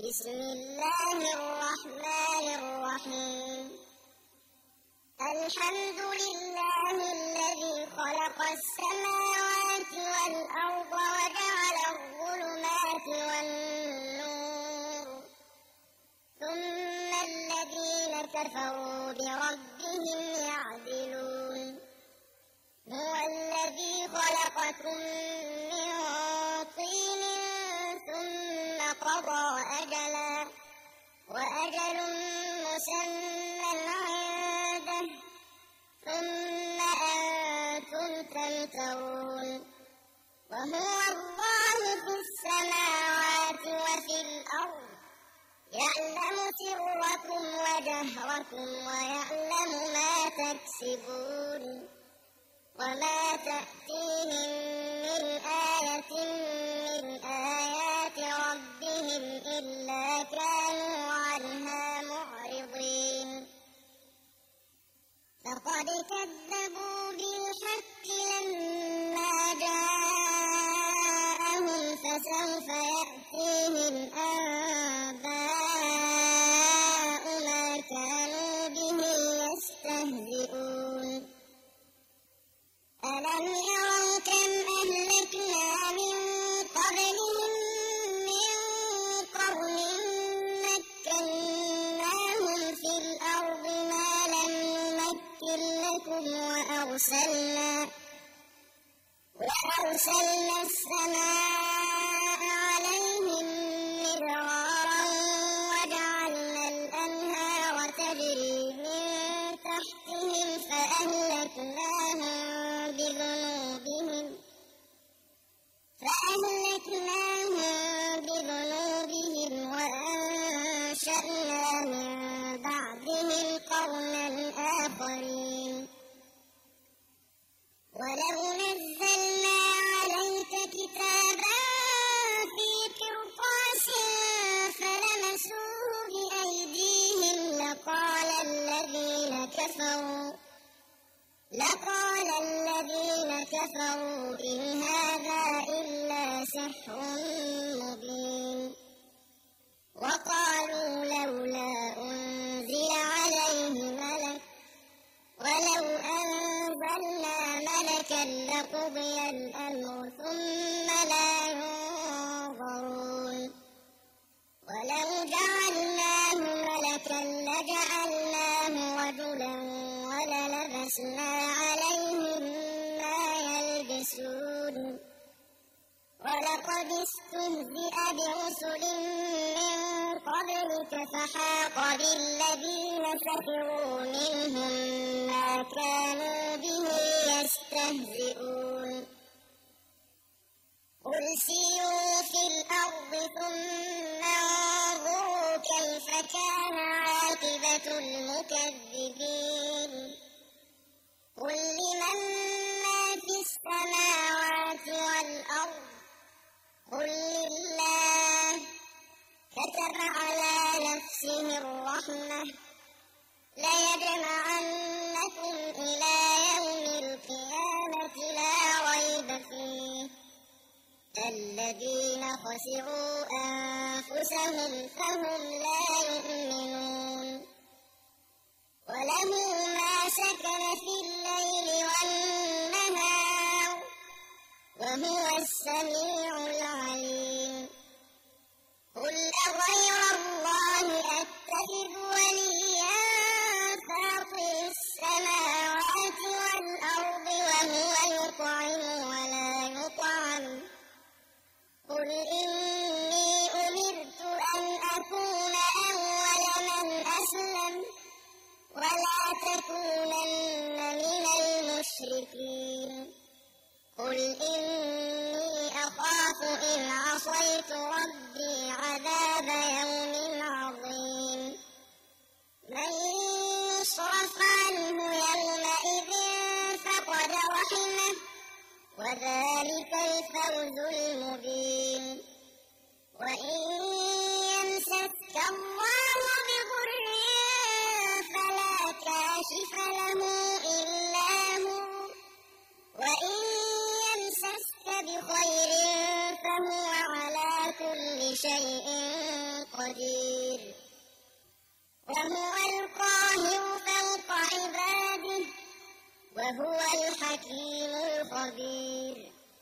بسم الله الرحمن الرحيم. الحمد لله الذي خلق السماوات والأرض وجعل الظلمات والنور، ثم الذين كفروا بربهم يعدلون. هو الذي خلقكم من طين ثم قضى أجلا وأجل مسمى عنده، ثم أنتم تمترون. وهو الله في السماوات وفي الأرض، يعلم سركم وجهركم ويعلم ما تكسبون. وما تأتيهم من آية من آيات ربهم إلا كانوا عنها معرضين. فقد كذبوا بالحق لما جاءهم، فسوف يأتيهم أنباء ما كانوا به يستهزئون. ألم يروا كم أهلكنا من قبلهم من قرن مكناهم في الأرض ما لم نمكن لكم، وأرسلنا السماء عليهم مدرارا وجعلنا الأنهار تجري من تحتهم فأهلكناهم بذنوبهم وأنشأنا من بعدهم قرنا آخرين. ولو نزلنا عليك كتابا في قرطاس فلمسوه بأيديهم لقال الذين كفروا إن هذا إلا سحر مبين. وقالوا لولا أنزل عليه ملك، ولو أنزلنا ملكا لقضي الأمر ثم لا ينظرون. ولو جعلناه ملكا لجعلناه رجلا وللبسنا عليهم ما يلبسون. ولقد استهزئ برسل من قبلك فحاق بالذين سخروا منهم ما كانوا به يستهزئون. قل سيروا في الأرض ثم انظروا كيف كان عاقبة المكذبين. قل لمن ما في السماوات والأرض، قل لله. كتب على نفسه الرحمة ليجمعنكم إلى يوم القيامة لا ريب فيه. الذين خسروا أنفسهم فهم لا يؤمنون. وله ما سكن في الليل والنهار وهو السميع العليم. قل أغير الله أتخذ وليا فاطر السماوات والأرض وهو يطعم ولا يطعم. قل إني أمرت أن أكون أول من أسلم ولا تكونن من المشركين. قل إني أخاف إن عصيت ربي عذاب يوم عظيم. من يصرف عنه يومئذ فقد رحمه وذلك الفوز المبين. وإن يمسسك الله بضر فلا كاشف له إلا هو، وإن يمسسك بخير فهو على كل شيء قدير وهو القاهر فوق عباده وهو الحكيم الخبير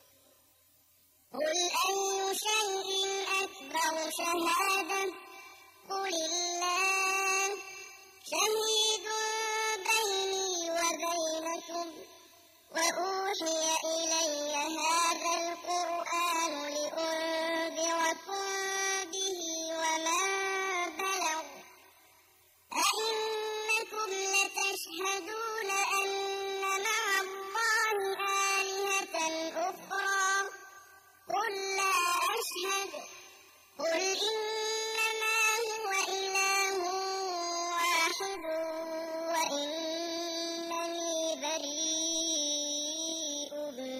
قل أي شيء أكبر شهادة قل الله شهيد بيني وبينكم وأوحي إلي هذا القرآن لأنذركم به ومن بلغ أئنكم لتشهدون أن مع الله آلهة أخرى قل لا أشهد قل إنما هو إله واحد وإنني بريء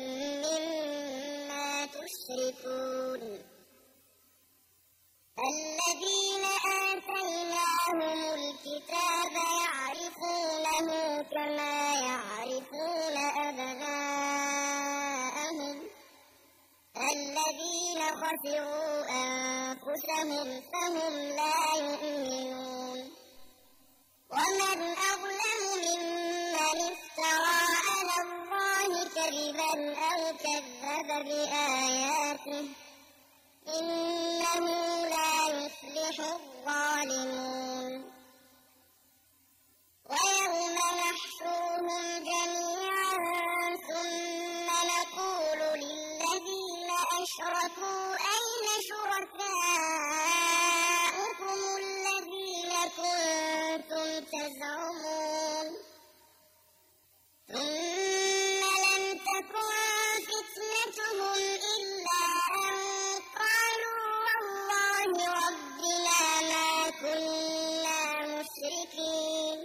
مما تشركون الذين آتيناهم الكتاب يعرفونه كما يعرفون أبناءهم الذين خسروا أنفسهم فهم لا يؤمنون ومن أظلم ممن افترى على الله كذبا أو كذب بآياته إنه لا يفلح الظالمون ويوم نحشرهم جميعا ثم نقول للذين أشركوا أين شركاؤكم الذين كنتم تزعمون ثم لم تكن فتنتهم إلا أن قالوا والله ربنا ما كنا مشركين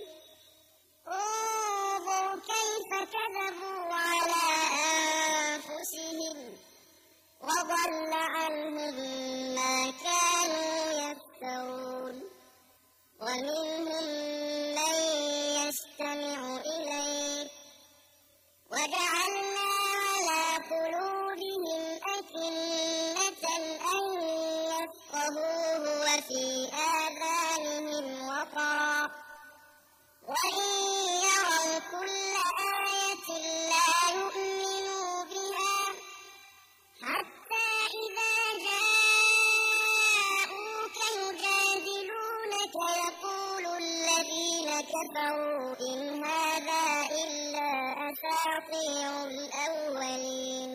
انظر كيف كذبوا على أنفسهم وضل عنهم ما كانوا يفترون ومنهم من يستمع إليك وجعلنا على قلوبهم أكنة أن يفقهوه وفي آذانهم وقرا وإن يروا كل آية لا يؤمنوا بها حتى إذا جاءوك يجادلونك يقول الذين كفروا إن هذا إلا أساطير الأولين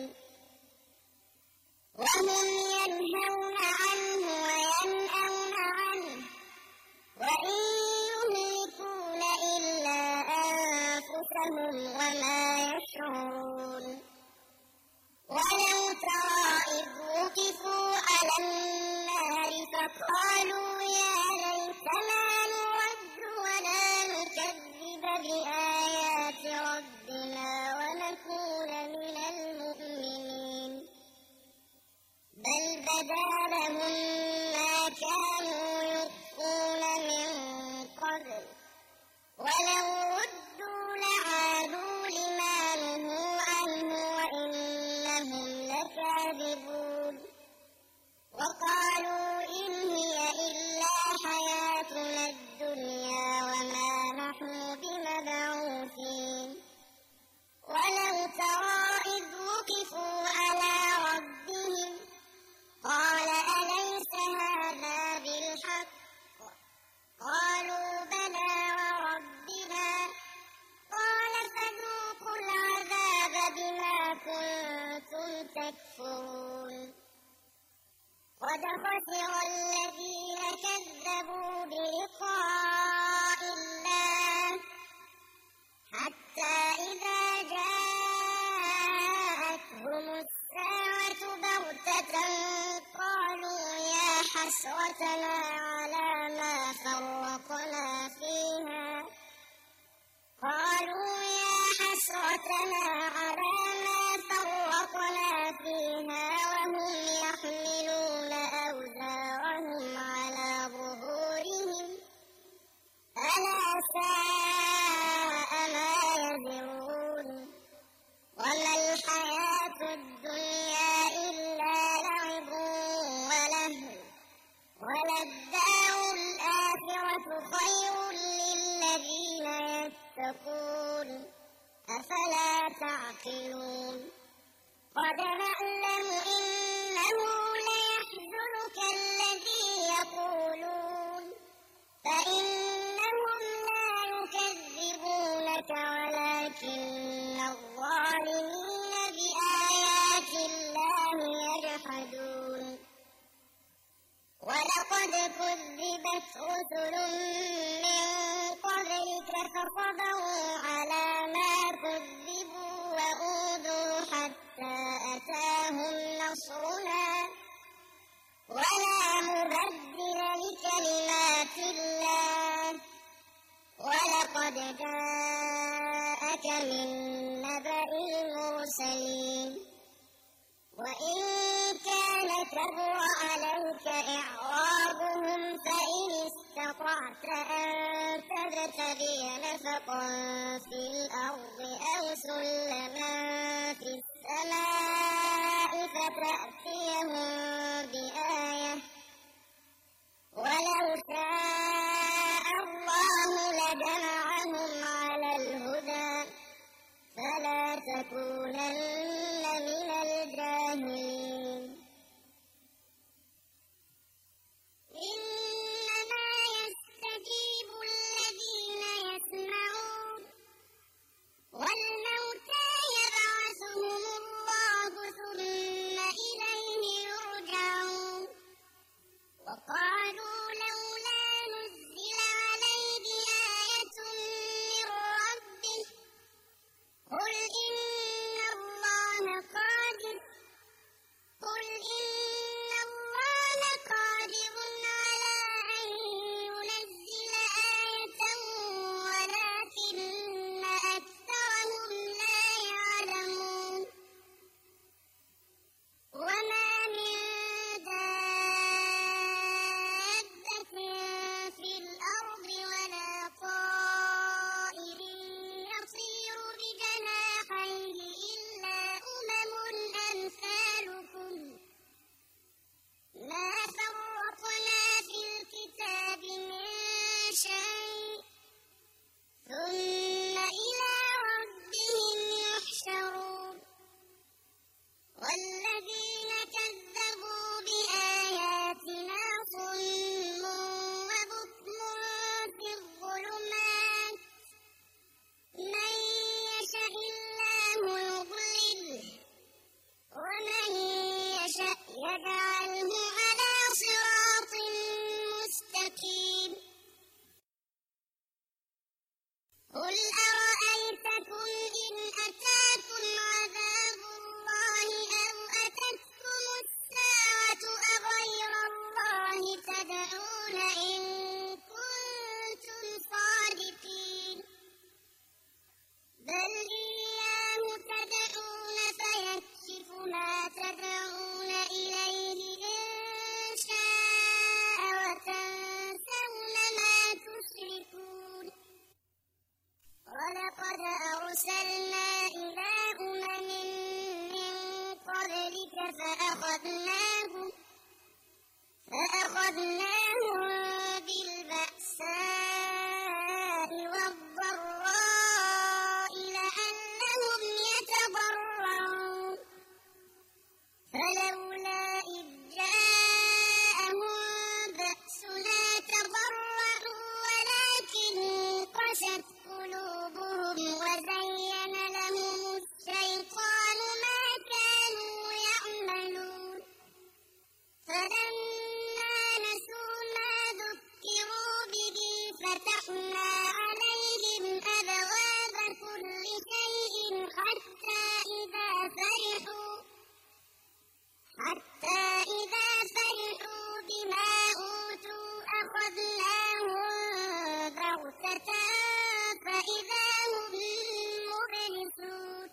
وهم ينهون عنه وينأون عنه وإن يهلكون إلا أنفسهم وما يشعرون ولو ترى إذ وقفوا على النار فقالوا يا ليتنا نرد ولا نكذب بآيات ربنا ونكون من المؤمنين بل بدا لهم ما كانوا يخفون من قبل ولو ردوا لعادوا لما نهوا عنه وإنهم لكاذبون وقالوا إن هي إلا حياتنا الدنيا وما نحن بمبعوثين ولو ترى إذ وقفوا على ربهم قال أليس هذا بالحق قالوا بلى وربنا قال فذوقوا العذاب بما كنتم تكفرون قد خسر الذين كذبوا بلقاء الله حتى إذا جاءتهم الساعة بغتة قالوا يا حسرتنا على ما فرطنا فيها وهم يحملون أوزارهم على ظهورهم ألا ساء ما يزرون وما الحياة الدنيا إلا لعب ولهو وللدار يتقون أفلا تعقلون قد نعلم إنه ليحزنك الذي يقولون فإنهم لا يكذبونك ولكن الظالمين بآيات الله يجحدون ولقد كذبت رسل من قبلك فصبروا على ما كذبوا وأوذوا حتى أتاهم نصرنا ولا مبدل لكلمات الله ولقد جاءك من نبأ المرسلين وإن كان كبر عليك إعراضهم فإن استطعت أن تبتغي نفقا في الأرض أو سلما في السماء فتأتيهم بآية ولو شاء الله لجمعهم على الهدى فلا تكونن من الجاهلين إنما يستجيب الذين يسمعون والموتى يبعثهم الله ثم إليه يرجعون وقالوا لولا نزل عليه آية من ربه قل إن الله قادر على أن ينزل آية ولكن أكثرهم لا يعلمون وما من دابة في الأرض ولا طائر يطير بجناحيه إلا أمم أمثالكم ما فرطنا في الكتاب من شيء ثم إلى ربهم يحشرون والذين كذبوا بآياتنا صم وبكم في الظلمات من يشاء الله يضلله ومن يشاء يجعله على صراط مستقيم قل أرأيتكم إن أتاكم عذاب الله أو أتتكم الساعة أغير الله تدعون إن كنتم صادقين بل إياه تدعون فيكشف ما تدعون إليه إن شاء وتنسون ما تشركون ولقد أرسلنا إلى أمم من قبلك فأخذناهم بالبأساء والضراء لعلهم يتضرعون فلولا إذ جاءهم بأسنا تضرعوا ولكن قست قلوبهم وزين لهم الشيطان ما كانوا يعملون فلما نسوا ما ذكروا به فتحنا عليهم أبواب كل شيء حتى إذا فرحوا بما أوتوا أخذناهم بغتة فإذا هم مبلسون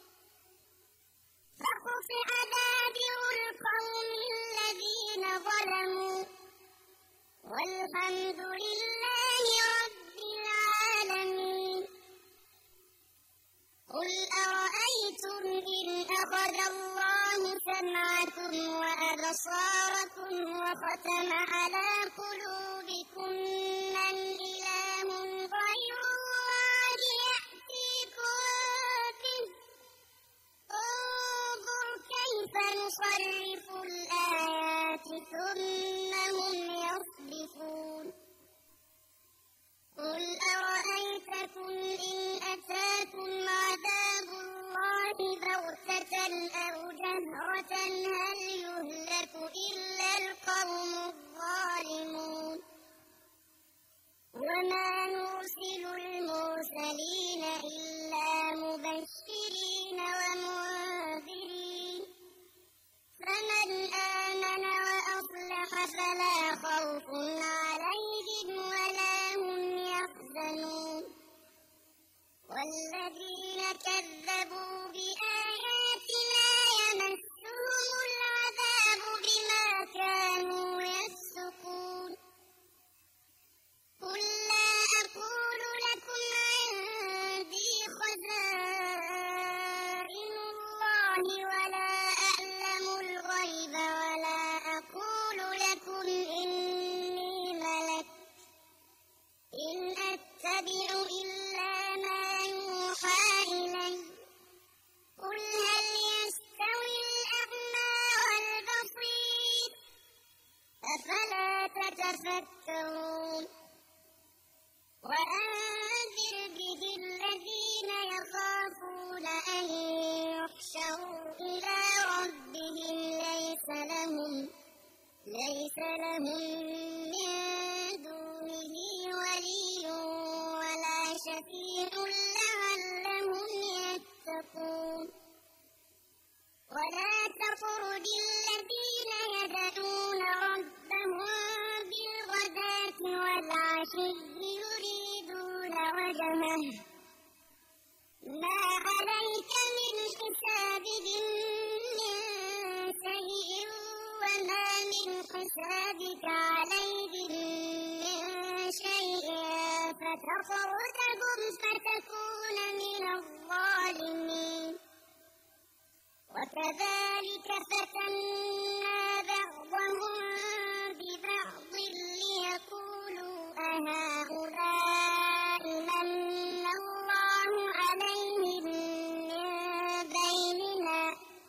فقطع دابر القوم الذين ظلموا والحمد لله رب العالمين قل أرأيتم إن أخذ الله سمعكم وأبصاركم وختم على قلوبكم من إله غير الله فلا خوف عليهم ولا هم يحزنون والذين كذبوا بآياتنا يمسهم العذاب بما كانوا يفسقون قل لا أقول لكم عندي خزائن الله ولا أعلم الغيب ولا أقول لكم إني ملك إن أتبع إلا ما يوحى إلي قل هل يستوي الأعمى والبصير أفلا تتفكرون وأنذر به الذين يخافون أن يحشروا إلى ربهم ليس لهم من دونه ولي ولا شفيع لعلهم يتقون ولا تطرد الذين يدعون ربهم بالغداة والعشي يريدون وجهه ما عليك من حسابهم من شيء وما من حسابك عليهم من شيء فتطردهم فتكون من الظالمين وكذلك فتنا بعضهم ببعض ليقولوا أهؤلاء من الله عليهم من بيننا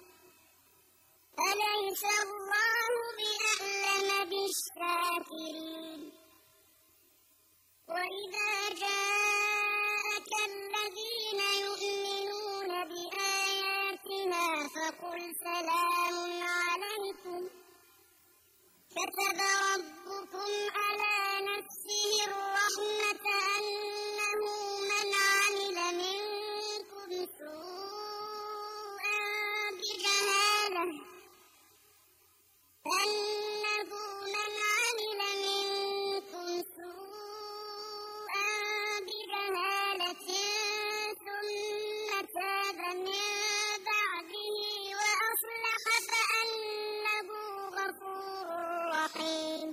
أليس الله بأعلم بالشاكرين وإذا جاءك الذين يؤمنون بآياتنا فقل سلام عليكم كتب ربكم على نفسه الرحمة أنه من عمل منكم سوءا بجهالة ثم تاب من بعده وأصلح فأنه غفور رحيم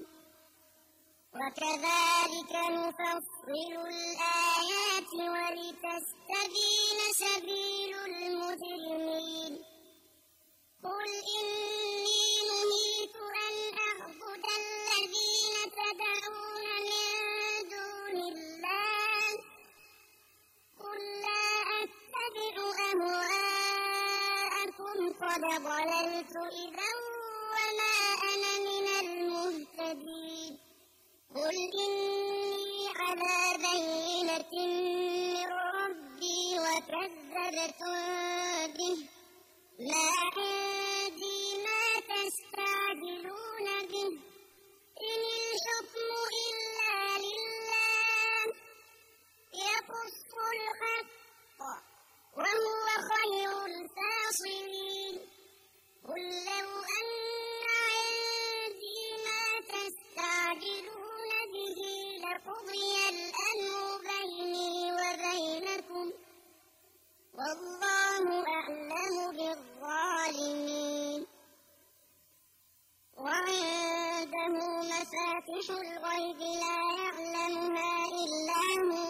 وكذلك نفصل الآيات ولتستبين سبيل المجرمين قل إني نهيت أن أعبد الذين تدعون من دون الله قل لا أتبع أهواءكم قد ضللت إذا وما أنا من المهتدين قل إني على بينة من ربي وكذبتم به ما عندي ما تستعجلون به إن الحكم إلا لله يقص الحق وهو خير الفاصلين قل لو أن عندي ما تستعجلون به لقضي الأمر بيني وبينكم والله أعلم بالظالمين وعنده مفاتح الغيب لا يعلمها إلا هو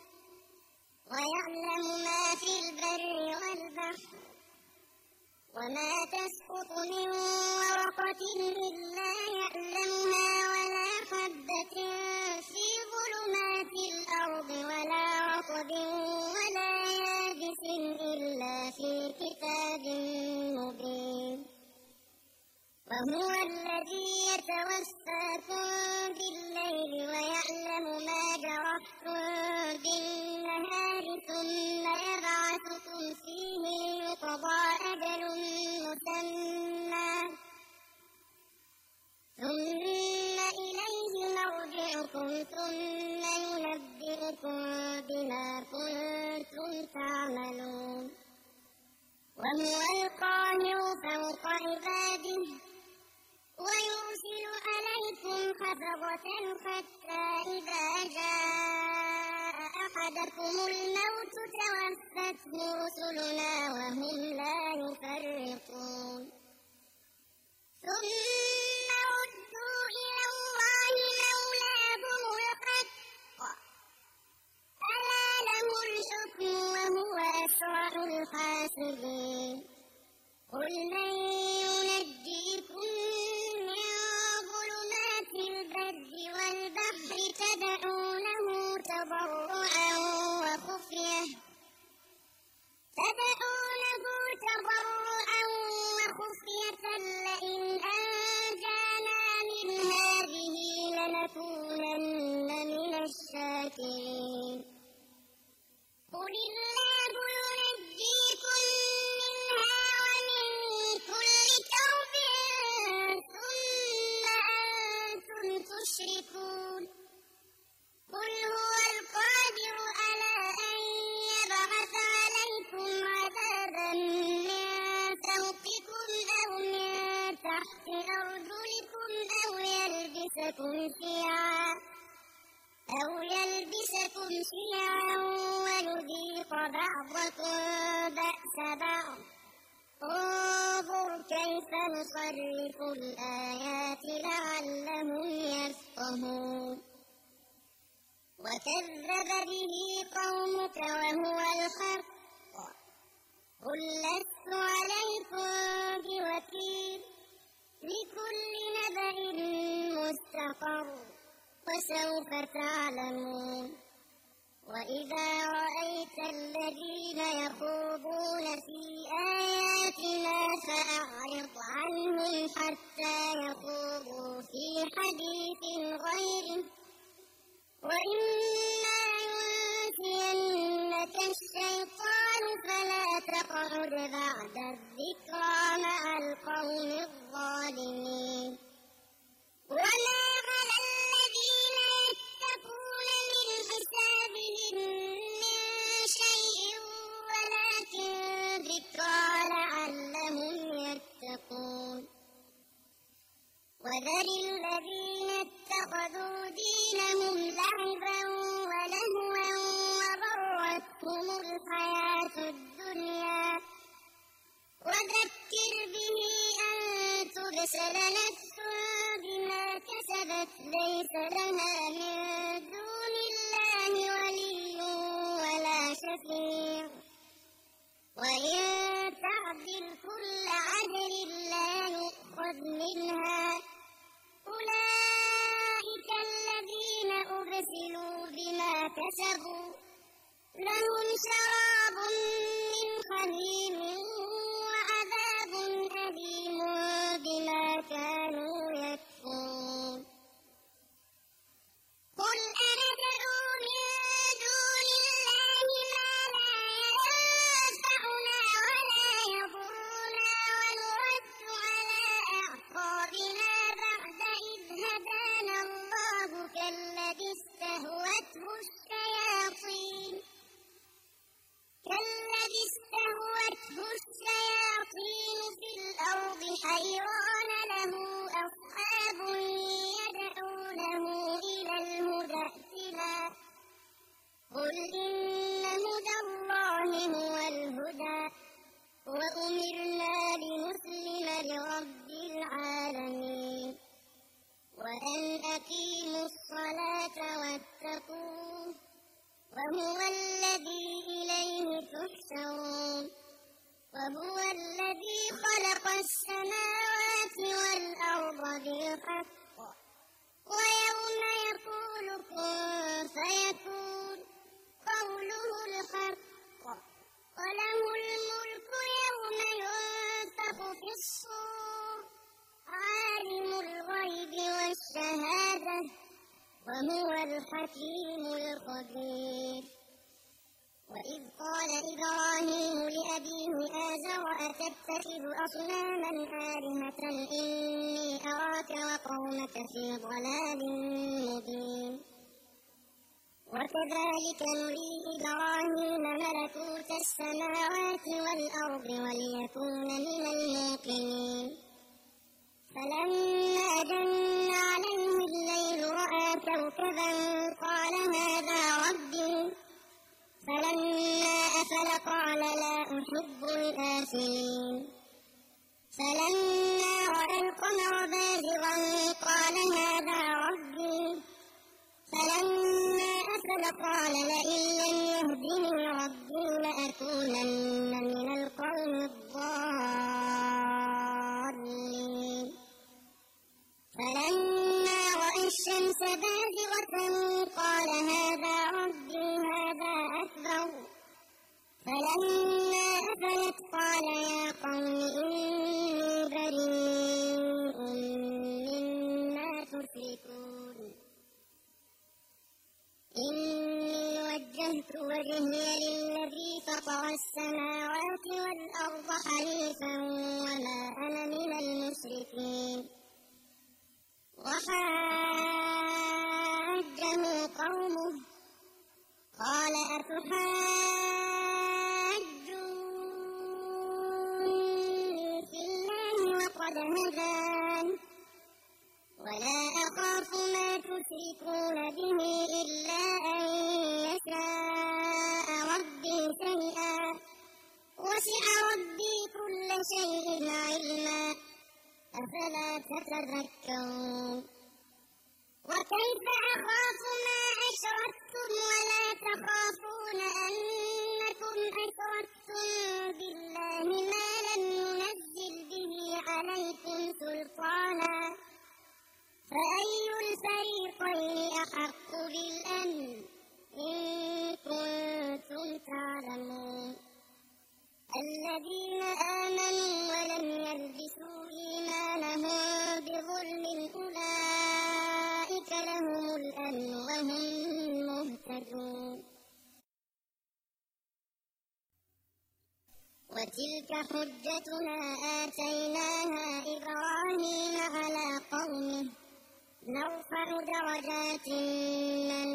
ويعلم ما في البر والبحر وما تسقط من ورقة إلا يعلمها ولا حبة في ظلمات الأرض ولا رطب ولا يابس إلا في كتاب مبين وهو الذي يتوفاكم بالليل ويعلم ما جرحتم بالنهار ثم يبعثكم فيه ليقضى أجل مسمى ثم إليه مرجعكم ثم ينبئكم بما كنتم تعملون وهو القاهر فوق عباده ويرسل عليكم لحظة حتى إذا جاء أحدكم الموت توفته رسلنا وهم لا يفرطون ثم ردوا إلى الله مولاهم الحق ألا له الحكم وهو أسرع الحاسبين قل من ينجيكم من ظلمات البر والبحر تدعونه تضرعا وخفية لئن أنجانا من هذه لنكونن من الشاكرين قل الله ينجيكم منها ومن كل كرب ثم أنتم تشركون قل هو القادر على أن يبعث عليكم عذابا من فوقكم أو من تحت أرجلكم أو يلبسكم شيعا ويذيق بعضكم بأس بعض انظر كيف نصرف الآيات لعلهم يفقهون وكذب به قومك وهو الحق قل لست عليكم بوكيل لكل نبأ مستقر وسوف تعلمون وإذا رأيت الذين يخوضون في آياتنا فأعرض عنهم حتى يخوضوا في حديث غيره وإما ينسينك الشيطان فلا تقعد بعد الذكرى مع القوم الظالمين وما على الذين يتقون من حسابهم من شيء ولكن ذكرى لعلهم يتقون وذر الذين اتخذوا دينهم لعبا ولهوا وغرتهم الحياة الدنيا وذكر به أن تبصر نفس بما كسبت ليس لها من دون الله ولي ولا شفيع وإن تعدل كل عدل لا يؤخذ منها أولئك الذين أبسلوا بما كسبوا لهم شراب من حميم وعذاب أليم بما كانوا يكفرون قل أندعو من دون الله ما لا ينفعنا ولا يضرنا ونرد على أعقابنا بعد إذ هدانا الله كالذي استهوته الشياطين في الأرض حيران له أصحاب يدعونه إلى الهدى ائتنا قل إن هدى الله هو الهدى وأمرنا لنسلم لرب العالمين وأن أقيموا الصلاة واتقوه وهو الذي إليه تحشرون وهو الذي خلق السماوات والأرض بالحق ويوم يقول كن فيكون قوله الحق وله الملك يوم ينفخ في الصور عالم الغيب والشهادة وهو الحكيم الخبير وإذ قال إبراهيم لأبيه آزر أتتخذ أصناما آلهة إني أراك وقومك في ضلال مبين وكذلك نري إبراهيم ملكوت السماوات والأرض وليكون من الموقنين فلما جن عليه الليل كوكبا قال هذا ربي فلما أفل قال لا أحب الآفلين فلما رأى القمر بازغا قال هذا ربي فلما أفل قال لئن لم يهدني ربي لأكونن من القوم الضالين فلما رأى الشمس بازغة قال هذا ربي هذا أكبر فلما أفلت قال يا قوم إني بريء مما تشركون إني وجهت وجهي للذي فطر السماوات والأرض حنيفا وما أنا من المشركين وحاجه قومه قال أتحاجوني في الله وقد هدان ولا أخاف ما تشركون به إلا أن يشاء ربي شيئا وسع ربي كل شيء علما أفلا تتذكرون وكيف أخاف ما أشركتم ولا تخافون أنكم أشركتم بالله ما لم ينزل به عليكم سلطانا فأي الفريقين أحق بالأمن إن كنتم تعلمون الذين آمنوا ولم يلبسوا إيمانهم بظلم أولئك لهم الأمن وهم مهتدون وتلك حجتنا آتيناها إبراهيم على قومه نرفع درجات من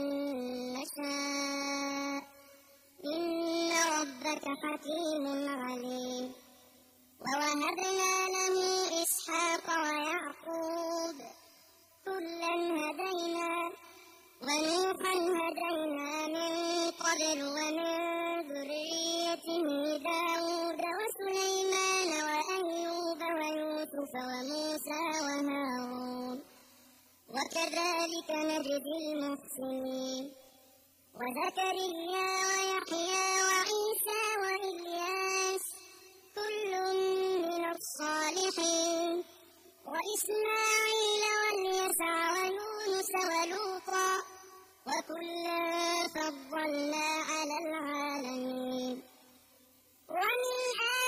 نشاء إن ربك حكيم عليم ووهبنا له إسحاق ويعقوب كلا هدينا ونوحا هدينا من قبل ومن ذريته داود وسليمان وأيوب ويوسف وموسى وهارون وكذلك نجزي المحسنين وزكريا ويحيى وعيسى وإلياس كل من الصالحين وإسماعيل واليسع ويونس ولوطا وكلا فضلنا على العالمين ومن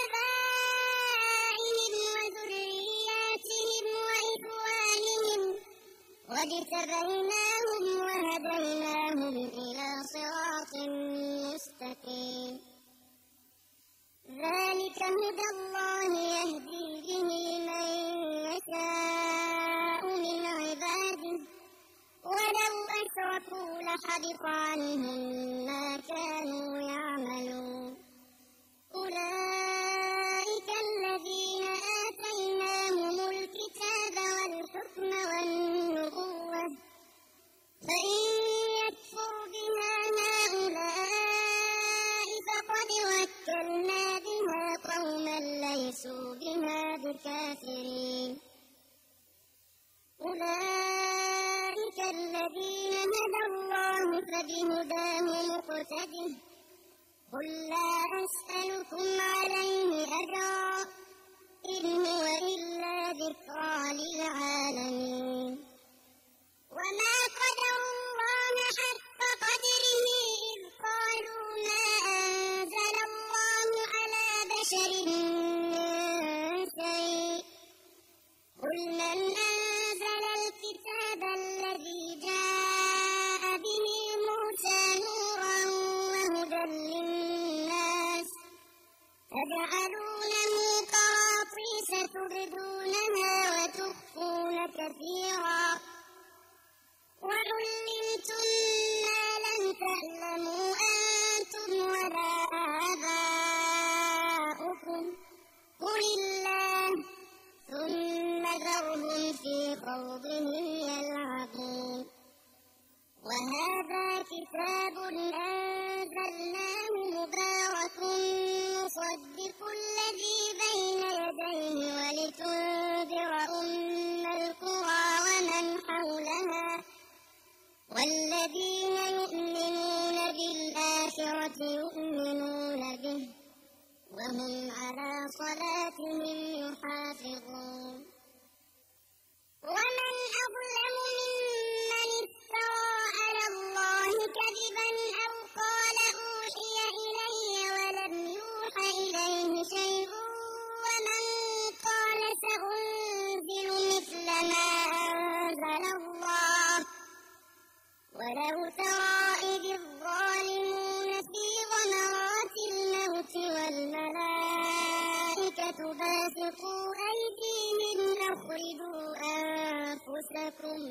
آبائهم وذرياتهم وإخوانهم واجتبيناهم وهديناهم إلى صراط مستقيم ذلك هدى الله يهدي به من يشاء من عباده ولو أشركوا لحبط عنهم ما كانوا يعملون أولئك الذين آتيناهم الكتاب والحكم والنبوة فإن يكفر بها هؤلاء فقد وكلنا بها قوما ليسوا بها بكافرين أولئك الذين هدى الله فبهداه مقتده قل لا أسألكم عليه أجرا إن هو إلا ذكرى للعالمين وما قدروا الله حق قدره إذ قالوا ما أنزل الله على بشر من شيء قل من أنزل الكتاب الذي جاء به موسى نورا وهدى للناس تجعلونه قراطيس تبدونها وتخفون كثيرا وعلمتم ما لم تعلموا أنتم ولا آباؤكم قل الله ثم ذرهم في خوضهم يلعبون وهم على صلاتهم يحافظون ومن أظلم ممن افترى على الله كذبا أو قال أوحي إلي ولم يوح إليه شيء ومن قال سأنزل مثل ما أنزل الله ولو ترى إذ الظالمون في غمرات الموت والملائكة باسطوا أيديهم أخرجوا أنفسكم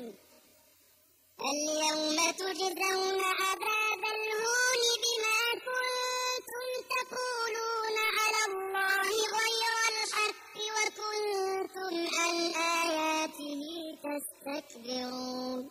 اليوم تجزون عذاب الهون بما كنتم تقولون على الله غير الحق وكنتم عن آياته تستكبرون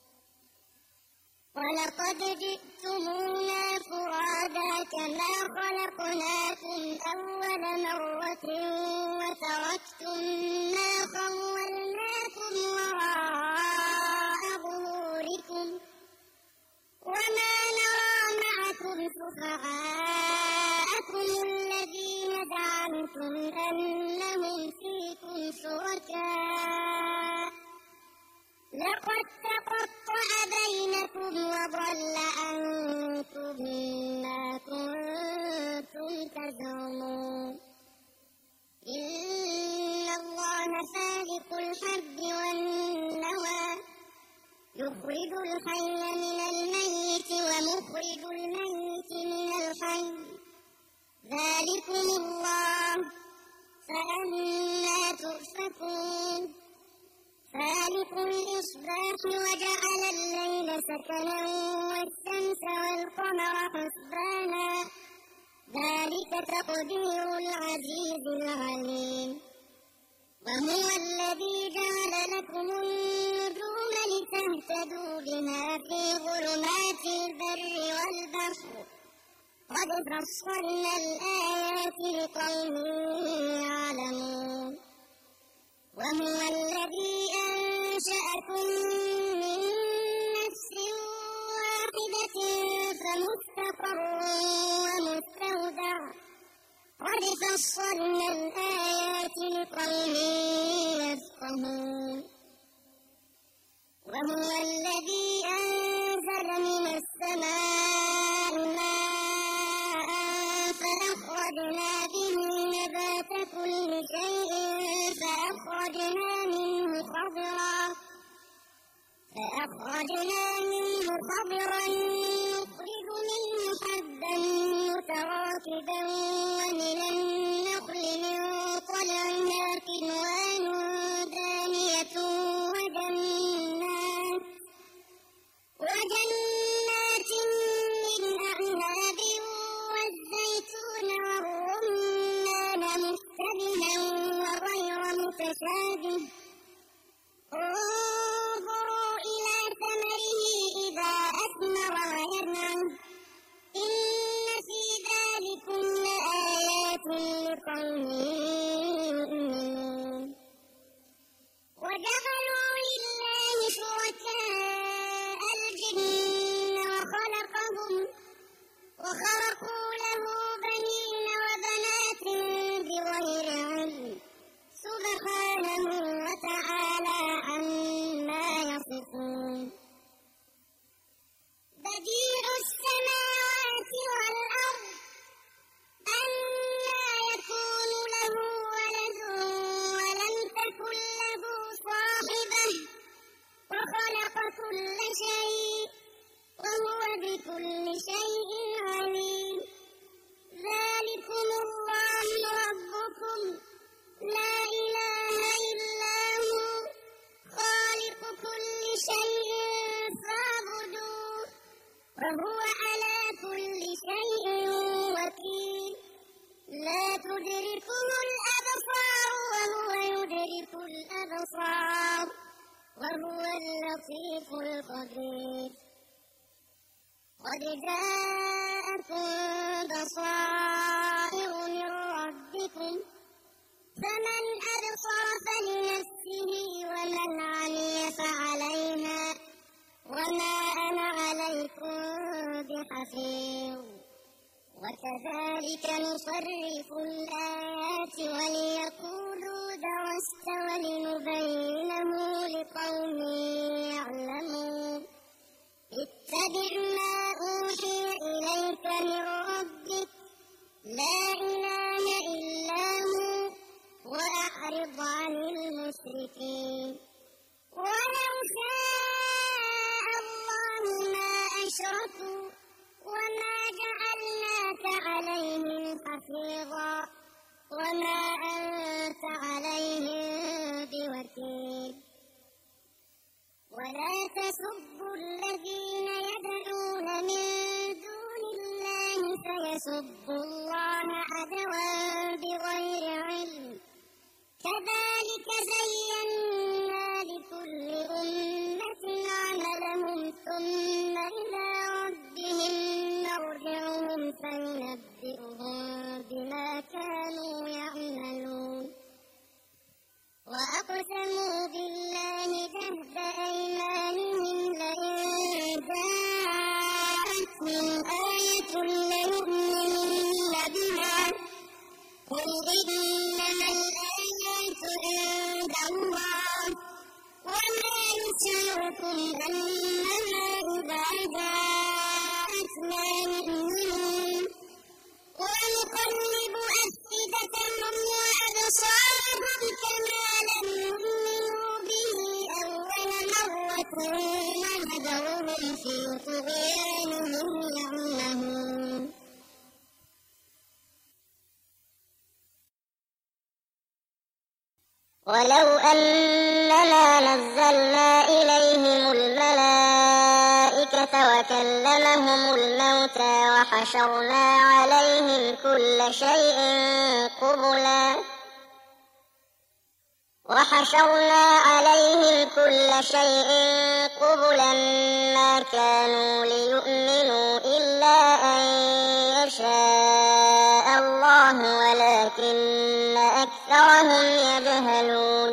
ولقد جئتمونا فرادا كما خلقناكم أول مرة وتركتم ما خولناكم وراء ظهوركم وما نرى معكم شفعاءكم الذين زعمتم أنهم فيكم شركاء لقد تقطع بينكم وضل عنكم ما كنتم تزعمون إن الله فالق الحب والنوى يخرج الحي من الميت ومخرج الميت من الحي ذلكم الله فأنى تؤفكون فالق الإصباح وجعل الليل سكنا والشمس والقمر حسبانا ذلك تقدير العزيز العليم وهو الذي جعل لكم النجوم لتهتدوا بها في ظلمات البر والبحر قد فصلنا الآيات لقوم يعلمون وهو الذي أنشأكم من نفس واحدة فمستقر ومستودع قد فصلنا الآيات لقوم يفقهون وهو الذي أنزل من السماء ماء فأخرجنا به نبات كل شيء فأخرجنا منه خضرا نخرج منه حبا متراكبا ومن النخل من طلعها كنوان دانية وجنات من أعناب والزيتون والرمان مشتبها وغير متشابه انظروا إلى ثمره إذا أثمر وينعم إن في ذلكم لآيات لقوم يؤمنون وجعلوا لله شركاء الجن وخلقوا له بنين وبنات بغير علم سبحانه وتعالى عما يصفون بديع السماوات والأرض أنى يكون له ولد ولم تكن له صاحبة وخلق كل شيء وهو بكل شيء عليم ذلكم الله ربكم لا إله إلا هو خالق كل شيء فاعبدوه وهو على كل شيء وكيل لا تدركه الأبصار وهو يدرك الأبصار وهو اللطيف الخبير قد جاءكم بصائر من ربكم فمن أبصر فلنفسه ومن عمي فعليها وما أنا عليكم بحفيظ وكذلك نصرف الآيات وليقولوا درست ولنبينه لقوم يعلمون اتبع ما أوحي إليك من ربك لا إله إلا هو وأعرض عن المشركين ولو شاء الله ما أشركوا وما جعلناك عليهم حفيظا وما أنت عليهم بوكيل ولا تسبوا الذين يدعون من دون الله فيسبوا الله عدوا بغير علم كذلك زينا لكل أمة عملهم ثم إلى ربهم مرجعهم فينبئهم بما كانوا يعملون وأقسموا بالله جهد أيمانهم لئن جاءتهم آية ليؤمنن بها قل إنما الآيات عند الله وما يشعركم أنما إذا جاءت لا يؤمنون ونقلب أفئدتهم وأبصارهم كما لم يؤمنوا به أول مرة ونذرهم في طغيانهم يعمهون ولو أننا نزلنا إليهم الملائكة وكلمهم الموتى وحشرنا عليهم كل شيء قبلا ما كانوا ليؤمنوا إلا أن يشاء الله ولكن أكثرهم يجهلون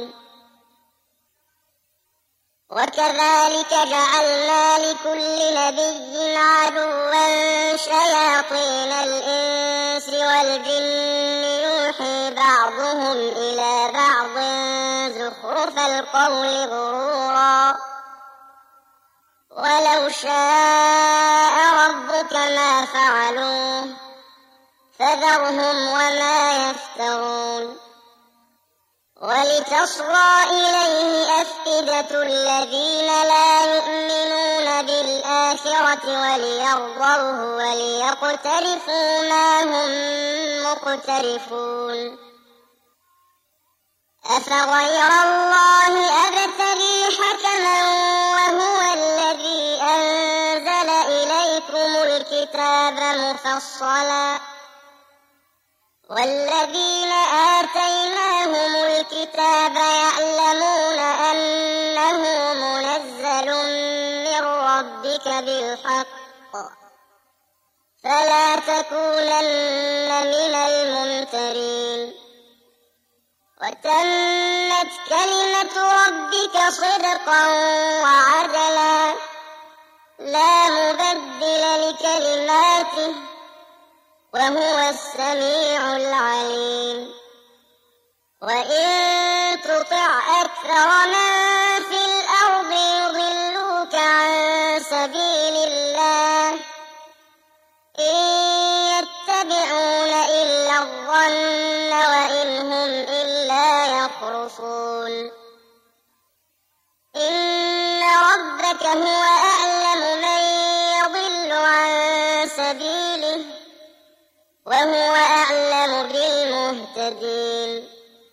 وكذلك جعلنا لكل نبي عدوا شياطين الإنس والجن يوحي بعضهم إلى بعض زخرف القول غرورا ولو شاء ربك ما فعلوه فذرهم وما يفترون ولتصغى إليه أفئدة الذين لا يؤمنون بالآخرة وليرضوه وليقترفوا ما هم مقترفون أفغير الله أبتغي حكما وهو الذي أنزل إليكم الكتاب مفصلا والذين آتيناهم الكتاب يعلمون أنه منزل من ربك بالحق فلا تكونن من الممترين وتمت كلمة ربك صدقا وعدلا لا مبدل لكلماته وهو السميع العليم وإن تطع أكثر من في الأرض يضلوك عن سبيل الله إن يتبعون إلا الظن وإن هم إلا يخرصون إن ربك هو أعلم من يضل عن سبيله وهو أعلم بالمهتدين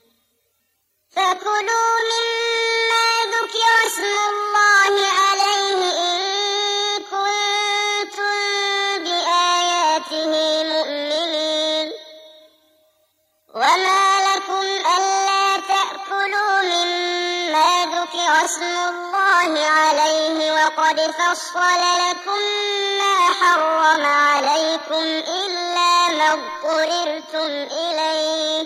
فكلوا مما ذكر اسم الله عليه إن كنتم بآياته مؤمنين وما لكم ألا تأكلوا مما ذكر اسم الله عليه وقد فصل لكم ما حرم عليكم إلا ما اضطررتم إليه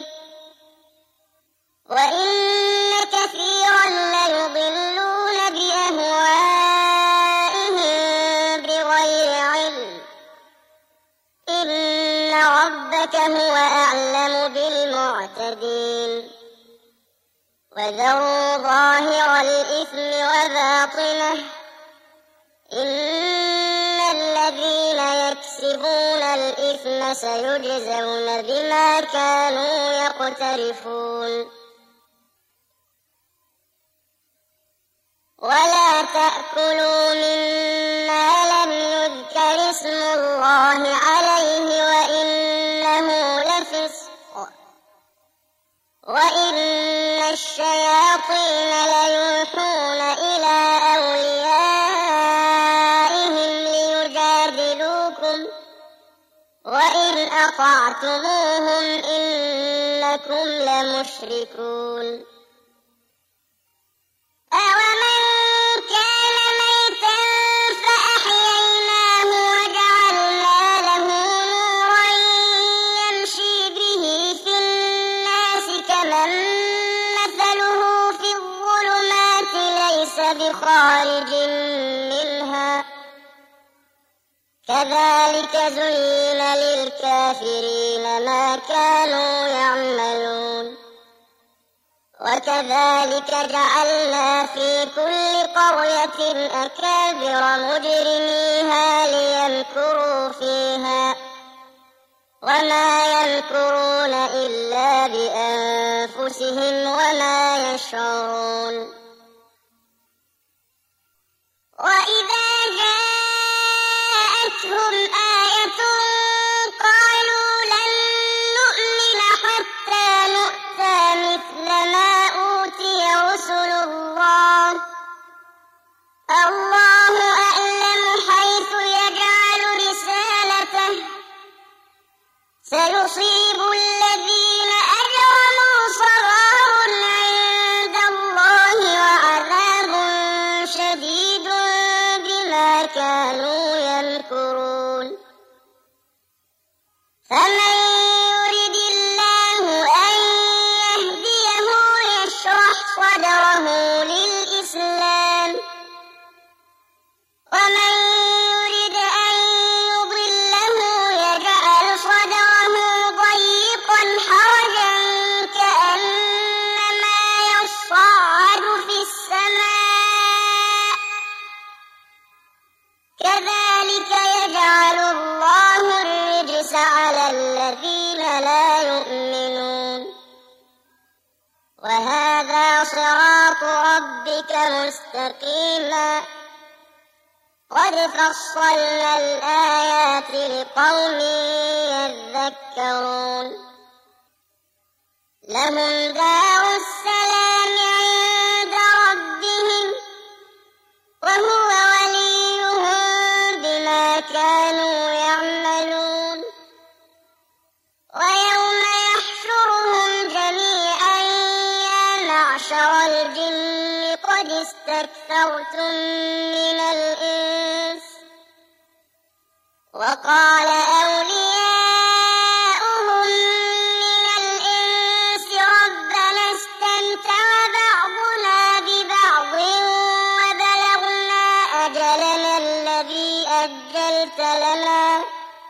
وإن كثيرا ليضلون بأهوائهم بغير علم إن ربك هو أعلم بالمعتدين وذروا ظاهر الإثم وباطنه إن الذين يكسبون الإثم سيجزون بما كانوا يقترفون ولا تأكلوا مما لم يذكر اسم الله عليه وإنه لفسق وإن الشياطين ليوحون إلى أوليائهم ليجادلوكم وإن أطعتموهم إنكم لمشركون أومن كان ميتا فأحييناه وجعلنا له نورا يمشي به في الناس كمن مثله في الظلمات ليس بخارج منها كذلك زين للكافرين ما كانوا يعملون وكذلك جعلنا في كل قرية أكابر مجرميها ليمكروا فيها وما يمكرون إلا بأنفسهم وما يشعرون وإذا جاءتهم آية قالوا لن نؤمن حتى نؤتى مثل ما أوتي رسل الله الله أعلم حيث يجعل رسالته سيصيب الذين أجرموا صغار عند الله وعذاب شديد بما كانوا يمكرون فمن يرد الله أن يهديه يشرح صدره للإسلام ومن يرد أن يضله يجعل صدره ضيقا حرجا كأنما يصعد في السماء كذلك يجعل الله الرجس على الذين لا يؤمنون وهذا صراط ربك مستقيما قد فصلنا الآيات لقوم يذكرون لهم دار السلام عند ربهم وهو وليهم بما كانوا يعملون ويوم يحشرهم جميعا يا معشر الجن قد استكثرتم من الإنس وقال أولياؤهم من الإنس ربنا استمتع بعضنا ببعض وبلغنا أجلنا الذي أجلت لنا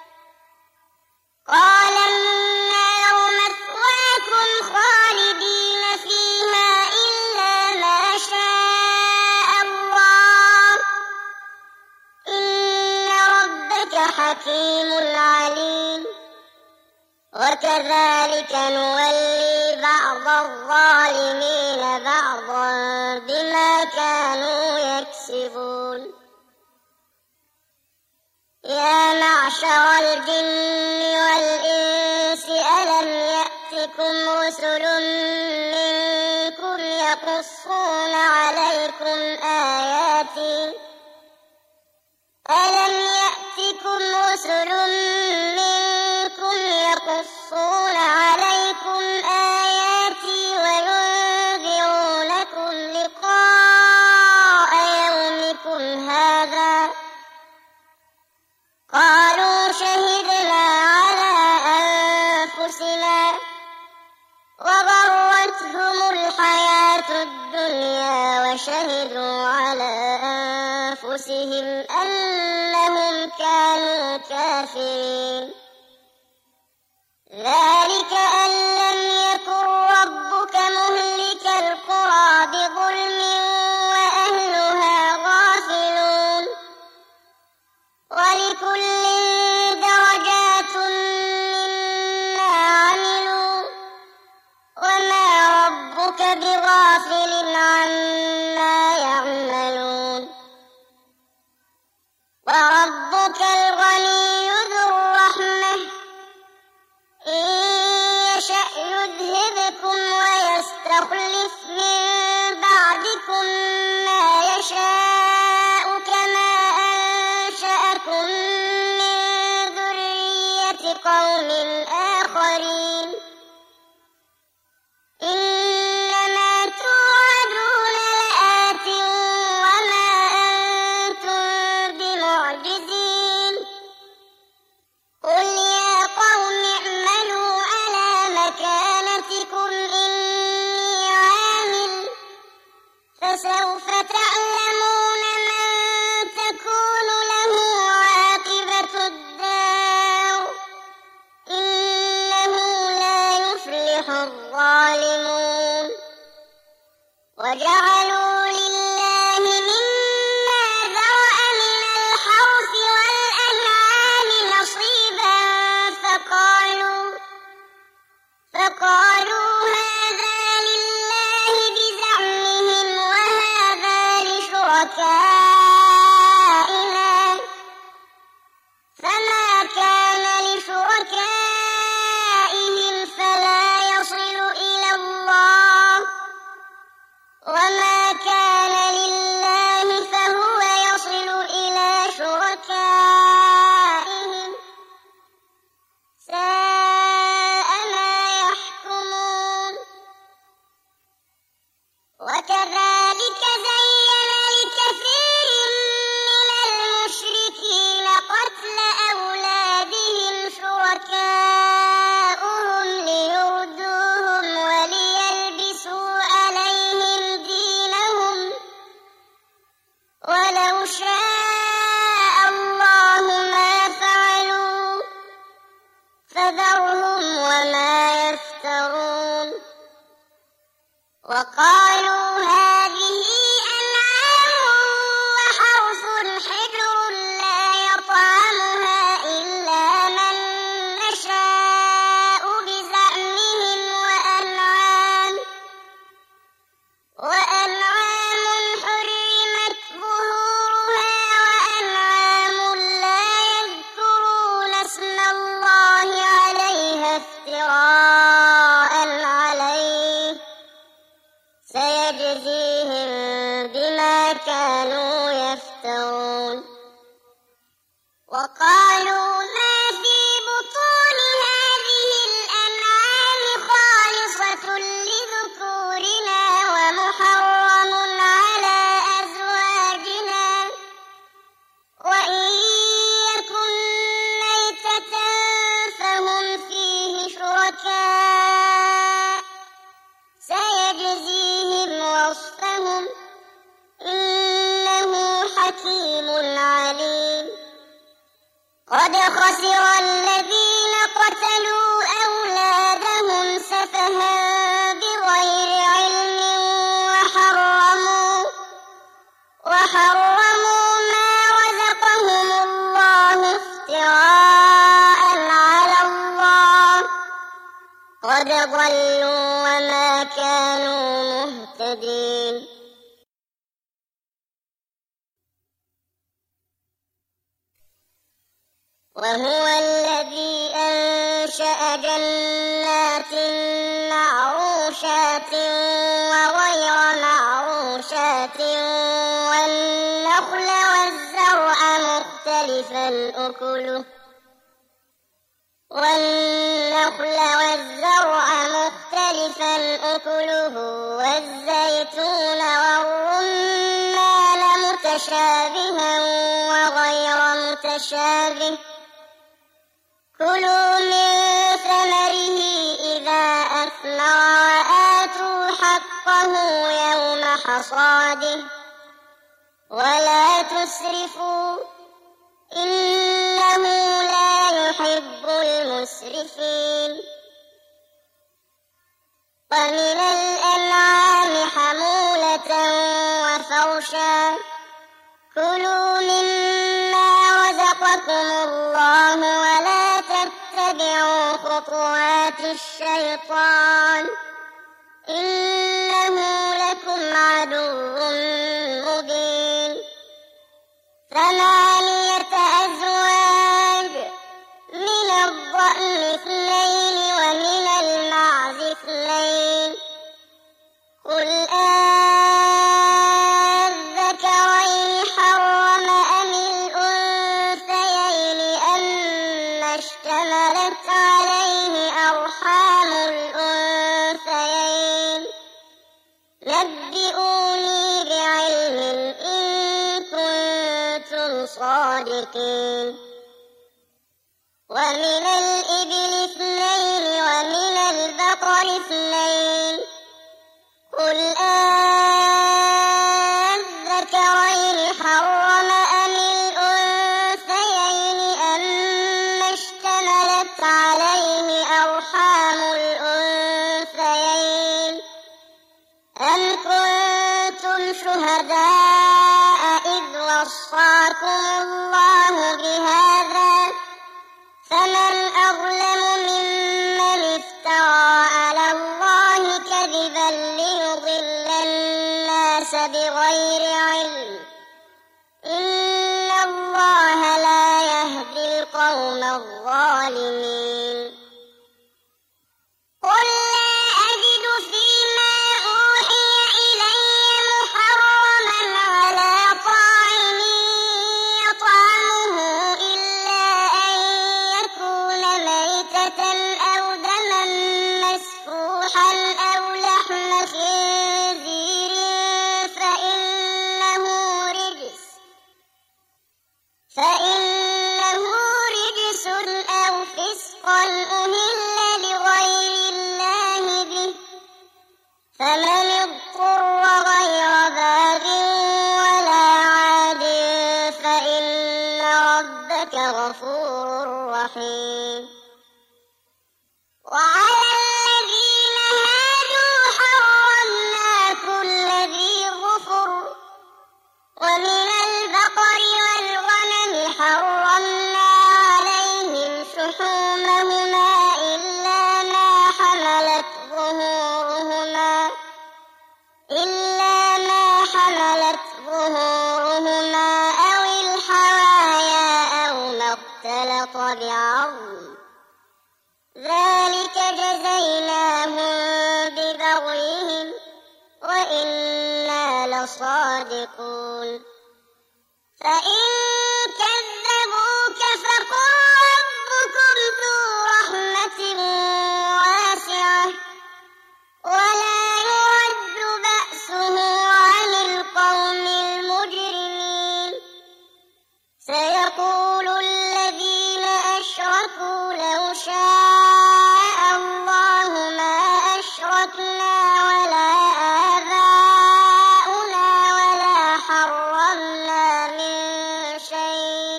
قال النار مثواكم خالدين فيها إلا ما شاء الله إن ربك حكيم عليم وكذلك نولي بعض الظالمين بعضا بما كانوا يكسبون يا معشر الجن والإنس ألم يأتكم رسل منكم يقصون عليكم آياتي ألم يأتكم رسل منكم يقصون عليكم آياتي وينذرونكم لقاء يومكم هذا قالوا شهدنا على أنفسنا وغرتهم الحياة الدنيا وشهدوا على أنفسهم أنهم كانوا كافرين ذلك أن لم يكن ربك مهلك القرى بظلم وأهلها غافلون ولكل درجات مما عملوا وما ربك بغافل عما يعملون وربك الغني ذو الرحمة إن يشأ يذهبكم ويستخلف من بعدكم ما يشاء كما أنشأكم من ذرية قوم آخرين إنما توعدون لآت وما أنتم بمعجزين قل يا قوم اعملوا على مكانتكم إني عامل فسوف تعلمون من تكون له عاقبة الدار إنه لا يفلح الظالمون وجعلوا لله مما ذرأ من الحرث والأنعام نصيبا فقالوا هذا لله بزعمهم وهذا لشركائنا فما كان لشركائهم فلا يصل إلى الله وما كان لله فهو يصل إلى شركائهم ساء ما يحكمون وكذلك زين لكثير من المشركين قتل أولادهم شركاؤهم ليردوهم وليلبسوا عليهم دينهم ولو شاء الله ما فعلوا فذرهم وما يفترون وقالوا هذه أنعام وحرث حجر لا يطعمها إلا من نشاء بزعمهم وأنعام حرمت ظهورها وأنعام لا يذكرون اسم الله عليها افتراء عليه سيجزيهم بما كانوا يفترون وقالوا ما في بطون هذه الأنعام خالصة لذكورنا ومحرم على أزواجنا وإن يكن ميتة فهم فيه شركاء سيجزيهم وصفهم إنه حكيم عليم قد خسر الذين قتلوا أولادهم سفها بغير علم وحرموا ما رزقهم الله افتراء على الله قد ضلوا وما كانوا مهتدين وهو الذي أنشأ جنات معروشات وغير معروشات والنخل والزرع مختلفا أكله والزيتون والرمان متشابها وغير متشابه كلوا من ثمره إذا أثمر وآتوا حقه يوم حصاده ولا تسرفوا إنه لا يحب المسرفين ومن الأنعام حمولة وفرشا كلوا مما رزقكم الله ولا تتبعوا خطوات الشيطان إنه لكم عدو مبين 8 أزواج من الضأن 2 ومن المعز 2 قل الذكرين حرم أم الأنثيين أما اشتملت عليه أرحام الأنثيين نبئوني بعلم إن كنتم صادقين ومن الإبل 2 ومن البقر 2 قل الذكرين حرم أم الأنثيين أما اشتملت عليه أرحام الأنثيين أم كنتم شهداء إذ وصاكم الله بهذا فمن أظلم ممن افترى على الله كذبا ليضل الناس بغير علم إن الله لا يهدي القوم الظالمين قل لا أجد فيما أوحي إلي محرما على طاعم يطعمه إلا أن يكون ميتة أو دما مسفوحا أو لحم خنزير فإنه رجس أو فسقا أهل لغير الله به فمن اضطر غير باغ ولا عاد فإن ربك غفور رحيم وعلى الذين هادوا حرمنا كل ذي ظفر ومن البقر والغنم حرمنا عليهم شحومهما إلا ما حملت ظهورهما أو الحوايا أو ما اختلط بعظم ذلك جزيناهم ببغيهم وإنا لصادقون فإن كذبوك فقل ربكم ذو رحمة واسعة ولا يرد بأسه عن القوم المجرمين سيقول الذين أشركوا لو شاء الله ما أشركنا ولا آباؤنا ولا حرمنا من شيء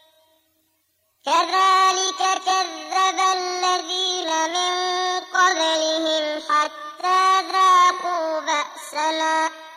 كذلك كذب الذين من قبلهم حتى ذاقوا بأسنا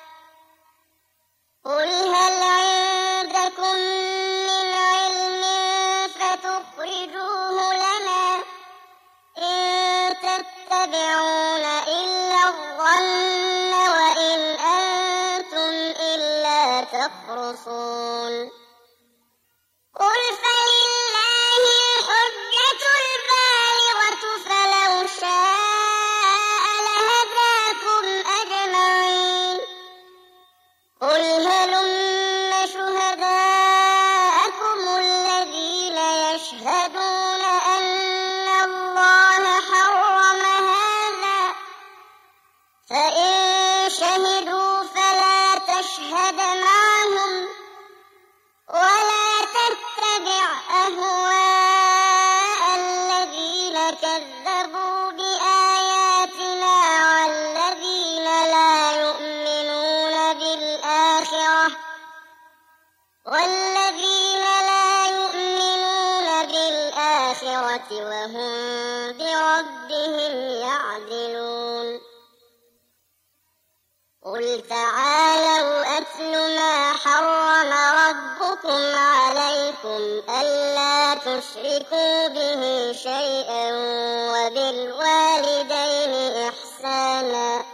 قل هل عندكم من علم فتخرجوه لنا إن تتبعون إلا الظن وإن أنتم إلا تخرصون قل فلله الحجة البالغة فلو شاء لهداكم أجمعين قل هلم شهداءكم الذين يشهدون أن الله حرم هذا فإن شهدوا فلا تشهد معهم الآخرة وهم بربهم يعدلون قل تعالوا أتل ما حرم ربكم عليكم ألا تشركوا به شيئا وبالوالدين إحسانا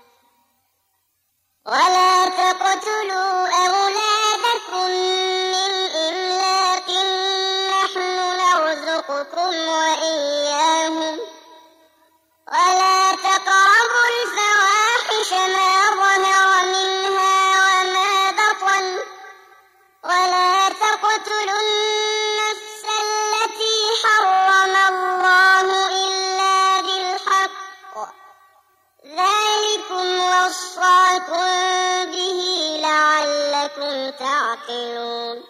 ولا تقتلوا أولادكم من إملاق نحن نرزقكم وإياهم ولا تقربوا الفواحش ما ظهر منها وما بطن ولا تقتلوا النفس التي حرم الله إلا بالحق ذلكم وصاكم به لعلكم تعقلون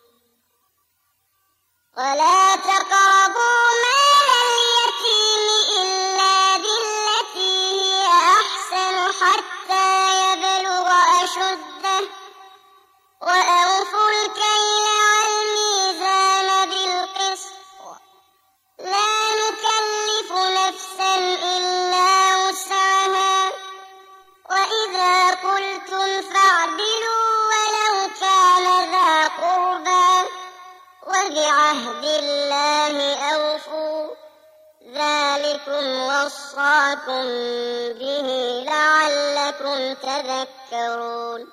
ولا تقربوا مال اليتيم إلا بالتي هي أحسن حتى يبلغ أشده وأوفوا الكيل والميزان بالقسط لا نكلف نفسا إلا وسعها وإذا قلتم فاعدلوا ولو كان ذا قربى وبعهد الله أوفوا ذلكم وصاكم به لعلكم تذكرون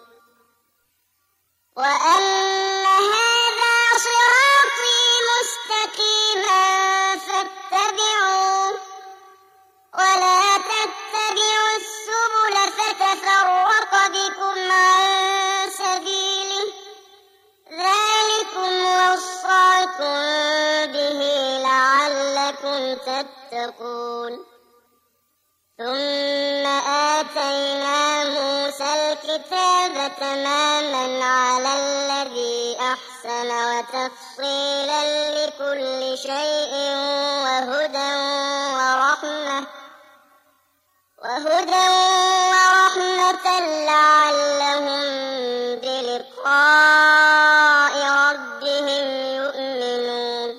وأن هذا صراطي مستقيما فاتبعوه ولا تتبعوا السبل فتفرق بكم عن سبيله ذلكم وصاكم به لعلكم تتقون ثم آتينا موسى الكتاب تماما على الذي أحسن وتفصيلا لكل شيء وهدى ورحمة لعلهم بلقاء ربهم يؤمنون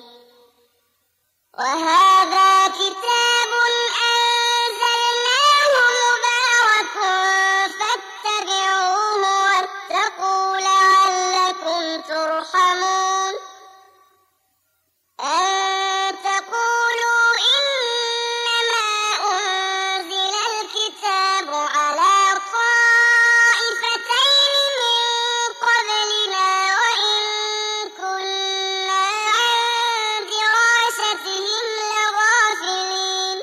وهذا كتاب أنزلناه مبارك فاتبعوه واتقوا لعلكم ترحمون أن تقولوا إنما أنزل الكتاب على طائفتين من قبلنا وإن كنا عن دراستهم لغافلين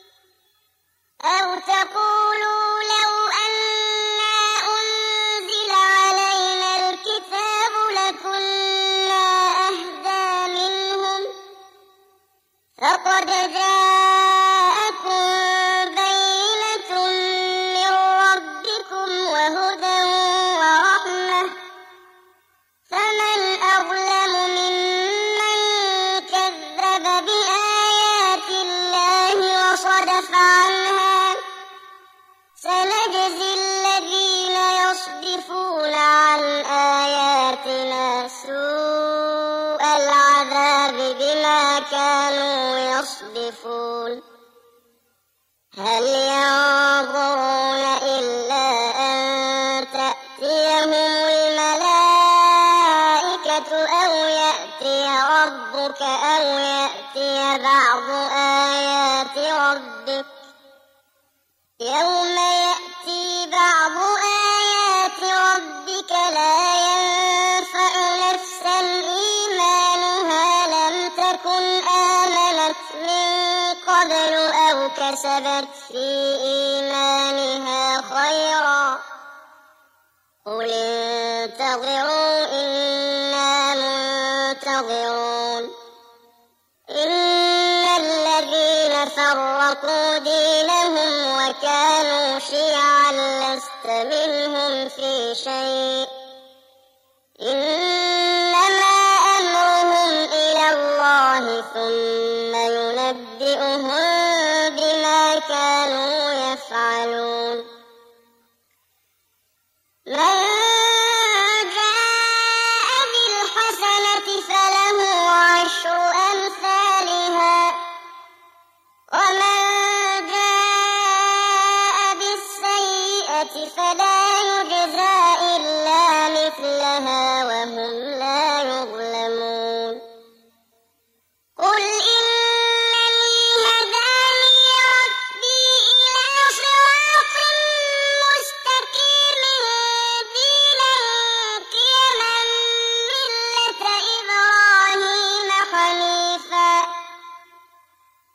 أو تقولوا لو أنا أنزل علينا الكتاب لكنا أهدى منهم فقد جاءكم بينة من ربكم وهدى ورحمة فمن أظلم ممن كذب بآيات الله وصدف عنها سنجزي الذين يصدفون عن آياتنا سوء العذاب بما كانوا يصدفون هل ينظرون إلا أن تأتيهم الملائكة أو يأتي ربك أو يأتي بعض آيات ربك يوم يأتي بعض آيات ربك لا ينفع نفسا إيمانها لم تكن آمنت من قبل أو كسبت في إيمانها خيرا قل انتظروا إنا منتظرون إن الذين فرقوا دينهم وكانوا شيعا لست منهم في شيء إنما أمرهم إلى الله ثم ينبئهم بما كانوا يفعلون من جاء بالحسنة فله عشر أمثالها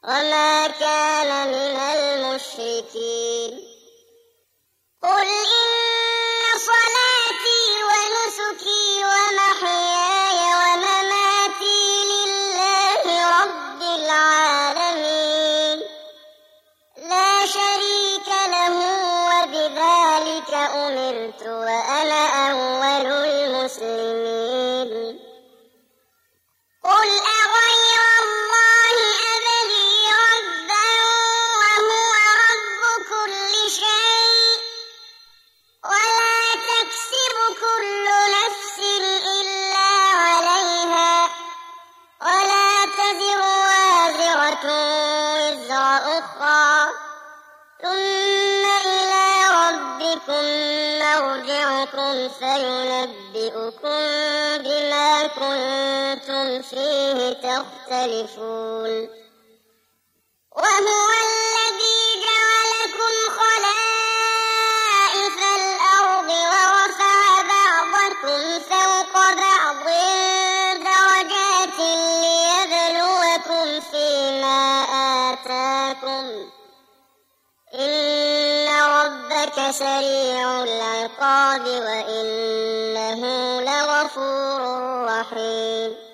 وما كان من المشركين قل إن صلاتي ونسكي ومحياي ومماتي لله رب العالمين لا شريك له وبذلك أمرت وأنا أول المسلمين قل أغير الله أبغي ربا وهو رب كل شيء ولا تكسب كل نفس إلا عليها ولا تزر وازرة وزر أخرى ثم إلى ربكم مرجعكم فينبئكم بما كنتم فيه تختلفون وهو الذي جعلكم خلائف الأرض ورفع بعضكم فوق بعض درجات ليبلوكم فيما آتاكم إن ربك سريع العقاب وإنه لغفور رحيم